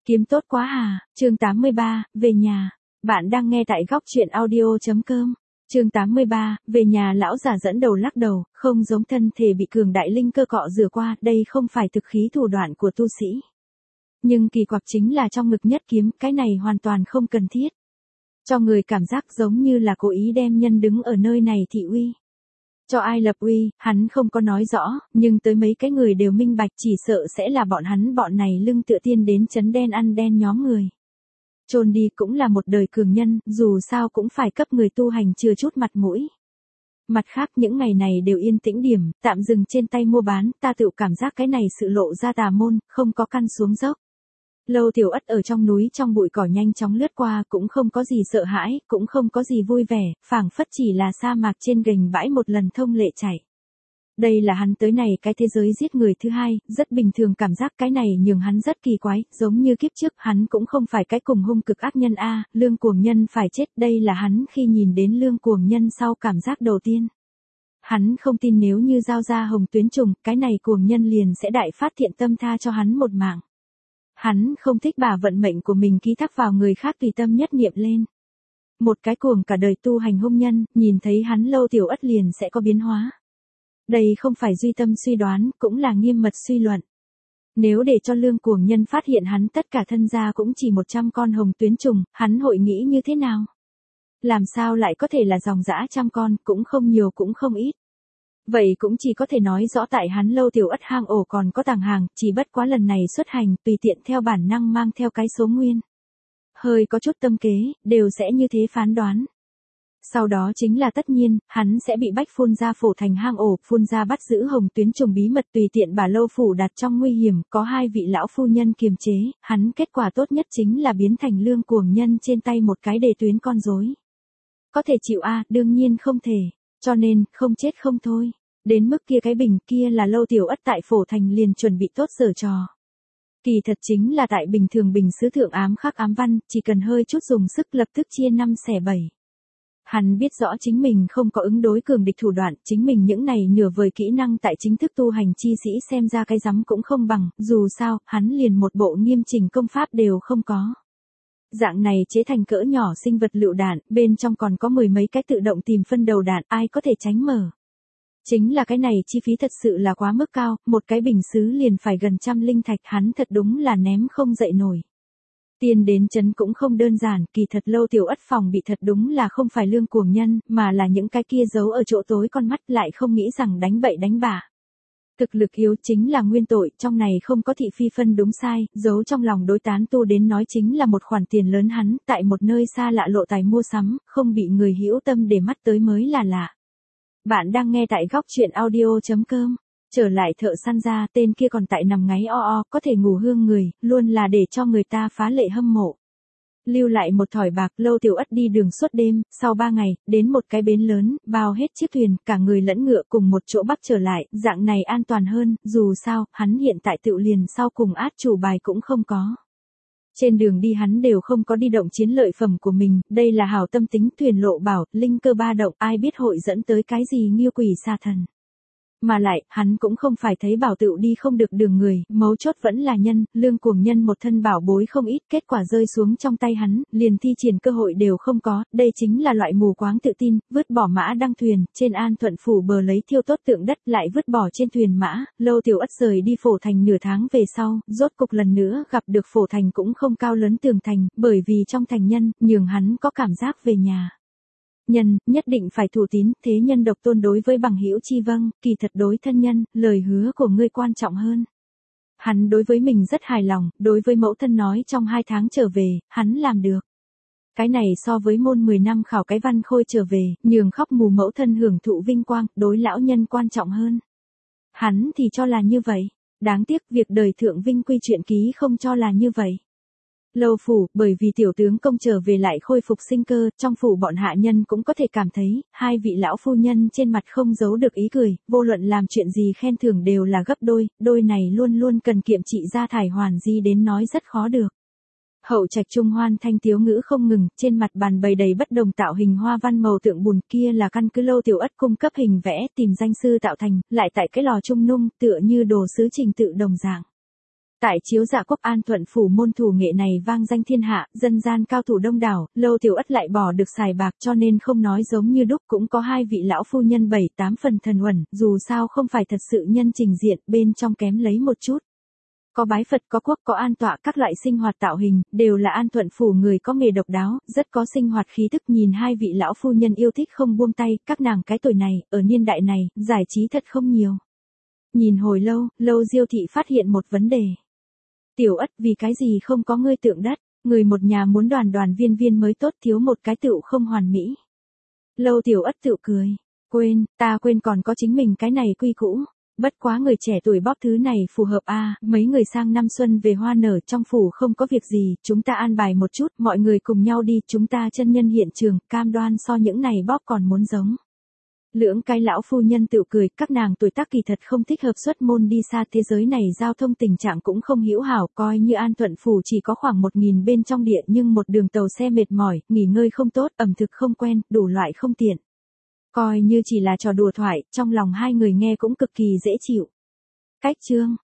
Kiếm tốt quá à, chương 83, về nhà. Bạn đang nghe tại góc truyện audio.com. Chương 83, về nhà. Lão già dẫn đầu lắc đầu, không giống thân thể bị cường đại linh cơ cọ rửa qua, đây không phải thực khí thủ đoạn của tu sĩ. Nhưng kỳ quặc chính là trong ngực nhất kiếm, cái này hoàn toàn không cần thiết. Cho người cảm giác giống như là cố ý đem nhân đứng ở nơi này thị uy. Cho ai lập uy, hắn không có nói rõ, nhưng tới mấy cái người đều minh bạch, chỉ sợ sẽ là bọn này lưng tựa tiên đến chấn đen ăn đen nhóm người. Chôn đi cũng là một đời cường nhân, dù sao cũng phải cấp người tu hành chừa chút mặt mũi. Mặt khác những ngày này đều yên tĩnh điểm, tạm dừng trên tay mua bán, ta tự cảm giác cái này sự lộ ra tà môn, không có căn xuống dốc. Lâu Tiểu Ất ở trong núi trong bụi cỏ nhanh chóng lướt qua, cũng không có gì sợ hãi, cũng không có gì vui vẻ, phảng phất chỉ là sa mạc trên gành bãi một lần thông lệ chảy. Đây là hắn tới này cái thế giới giết người thứ hai, rất bình thường, cảm giác cái này nhường hắn rất kỳ quái, giống như kiếp trước hắn cũng không phải cái cùng hung cực ác nhân a, lương cuồng nhân phải chết, đây là hắn khi nhìn đến lương cuồng nhân sau cảm giác đầu tiên. Hắn không tin nếu như giao ra hồng tuyến trùng, cái này cuồng nhân liền sẽ đại phát thiện tâm tha cho hắn một mạng. Hắn không thích bà vận mệnh của mình ký thác vào người khác tùy tâm nhất niệm lên. Một cái cuồng cả đời tu hành hung nhân, nhìn thấy hắn Lâu Tiểu Ất liền sẽ có biến hóa. Đây không phải duy tâm suy đoán, cũng là nghiêm mật suy luận. Nếu để cho lương cuồng nhân phát hiện hắn tất cả thân gia cũng chỉ 100 con hồng tuyến trùng, hắn hội nghĩ như thế nào? Làm sao lại có thể là dòng dã trăm con, cũng không nhiều cũng không ít. Vậy cũng chỉ có thể nói rõ tại hắn Lâu Tiểu Ất hang ổ còn có tàng hàng, chỉ bất quá lần này xuất hành, tùy tiện theo bản năng mang theo cái số nguyên. Hơi có chút tâm kế, đều sẽ như thế phán đoán. Sau đó chính là tất nhiên, hắn sẽ bị bách phun ra phổ thành hang ổ, phun ra bắt giữ hồng tuyến trùng bí mật tùy tiện bà Lâu phủ đặt trong nguy hiểm, có hai vị lão phu nhân kiềm chế, hắn kết quả tốt nhất chính là biến thành lương cuồng nhân trên tay một cái đề tuyến con rối. Có thể chịu a, đương nhiên không thể, cho nên, không chết không thôi. Đến mức kia cái bình kia là Lâu Tiểu Ất tại phổ thành liền chuẩn bị tốt giở trò. Kỳ thật chính là tại bình thường bình sứ thượng ám khắc ám văn, chỉ cần hơi chút dùng sức lập tức chia 5 xẻ 7. Hắn biết rõ chính mình không có ứng đối cường địch thủ đoạn, chính mình những này nửa vời kỹ năng tại chính thức tu hành chi sĩ xem ra cái rắm cũng không bằng, dù sao, hắn liền một bộ nghiêm chỉnh công pháp đều không có. Dạng này chế thành cỡ nhỏ sinh vật lựu đạn, bên trong còn có 10 mấy cái tự động tìm phân đầu đạn, ai có thể tránh mở. Chính là cái này chi phí thật sự là quá mức cao, một cái bình sứ liền phải gần 100 linh thạch, hắn thật đúng là ném không dậy nổi. Tiền đến chấn cũng không đơn giản, kỳ thật Lâu Tiểu Ất phòng bị thật đúng là không phải lương cuồng nhân, mà là những cái kia giấu ở chỗ tối con mắt, lại không nghĩ rằng đánh bậy đánh bạ. Thực lực yếu chính là nguyên tội, trong này không có thị phi phân đúng sai, giấu trong lòng đối tán tu đến nói chính là một khoản tiền lớn, hắn tại một nơi xa lạ lộ tài mua sắm, không bị người hữu tâm để mắt tới mới là lạ. Bạn đang nghe tại góc truyện audio.com. Trở lại thợ săn ra, tên kia còn tại nằm ngáy o, có thể ngủ hương người, luôn là để cho người ta phá lệ hâm mộ. Lưu lại một thỏi bạc, Lâu Tiểu Ất đi đường suốt đêm, sau 3 ngày, đến một cái bến lớn, bao hết chiếc thuyền, cả người lẫn ngựa cùng một chỗ bắt trở lại, dạng này an toàn hơn, dù sao, hắn hiện tại tự liền sau cùng át chủ bài cũng không có. Trên đường đi hắn đều không có đi động chiến lợi phẩm của mình, đây là hảo tâm tính, thuyền lộ bảo, linh cơ ba động, ai biết hội dẫn tới cái gì nghiêu quỷ sa thần. Mà lại, hắn cũng không phải thấy bảo tựu đi không được đường người, mấu chốt vẫn là nhân, lương cuồng nhân một thân bảo bối không ít, kết quả rơi xuống trong tay hắn, liền thi triển cơ hội đều không có, đây chính là loại mù quáng tự tin, vứt bỏ mã đăng thuyền, trên An Thuận phủ bờ lấy thiêu tốt tượng đất lại vứt bỏ trên thuyền mã, Lâu Tiểu Ất rời đi phổ thành nửa tháng về sau, rốt cục lần nữa gặp được phổ thành cũng không cao lớn tường thành, bởi vì trong thành nhân, nhường hắn có cảm giác về nhà. Nhân, nhất định phải thủ tín, thế nhân độc tôn đối với bằng hữu chi vâng, kỳ thật đối thân nhân, lời hứa của ngươi quan trọng hơn. Hắn đối với mình rất hài lòng, đối với mẫu thân nói trong 2 tháng trở về, hắn làm được. Cái này so với môn 10 năm khảo cái văn khôi trở về, nhường khóc mù mẫu thân hưởng thụ vinh quang, đối lão nhân quan trọng hơn. Hắn thì cho là như vậy, đáng tiếc việc đời thượng vinh quy truyện ký không cho là như vậy. Lâu phủ, bởi vì tiểu tướng công trở về lại khôi phục sinh cơ, trong phủ bọn hạ nhân cũng có thể cảm thấy, hai vị lão phu nhân trên mặt không giấu được ý cười, vô luận làm chuyện gì khen thưởng đều là gấp đôi, đôi này luôn luôn cần kiệm trị gia thải hoàn di đến nói rất khó được. Hậu trạch trung hoan thanh tiếu ngữ không ngừng, trên mặt bàn bày đầy bất đồng tạo hình hoa văn màu tượng bùn, kia là căn cứ Lâu Tiểu Ất cung cấp hình vẽ tìm danh sư tạo thành, lại tại cái lò trung nung, tựa như đồ sứ trình tự đồng dạng. Tại chiếu dạ quốc An Thuận phủ môn thủ nghệ này vang danh thiên hạ, dân gian cao thủ đông đảo, Lâu Tiểu Ất lại bỏ được xài bạc cho nên không nói giống như đúc cũng có hai vị lão phu nhân 7-8 phần thần uẩn, dù sao không phải thật sự nhân trình diện, bên trong kém lấy một chút. Có bái Phật có quốc có an tọa các loại sinh hoạt tạo hình, đều là An Thuận phủ người có nghề độc đáo, rất có sinh hoạt khí thức nhìn hai vị lão phu nhân yêu thích không buông tay, các nàng cái tuổi này, ở niên đại này, giải trí thật không nhiều. Nhìn hồi lâu, Lâu Diêu thị phát hiện một vấn đề. Tiểu Ất vì cái gì không có ngươi tượng đất, người một nhà muốn đoàn đoàn viên viên mới tốt thiếu một cái tựu không hoàn mỹ. Lâu Tiểu Ất tựu cười, ta quên còn có chính mình cái này quy cũ. Bất quá người trẻ tuổi bóp thứ này phù hợp mấy người sang năm xuân về hoa nở trong phủ không có việc gì, chúng ta an bài một chút, mọi người cùng nhau đi, chúng ta chân nhân hiện trường, cam đoan so những này bóp còn muốn giống. Lưỡng cái lão phu nhân tự cười, các nàng tuổi tác kỳ thật không thích hợp xuất môn đi xa, thế giới này giao thông tình trạng cũng không hữu hảo, coi như An Thuận phủ chỉ có khoảng 1000 bên trong điện nhưng một đường tàu xe mệt mỏi, nghỉ ngơi không tốt, ẩm thực không quen, đủ loại không tiện. Coi như chỉ là trò đùa thoại, trong lòng hai người nghe cũng cực kỳ dễ chịu. Cách chương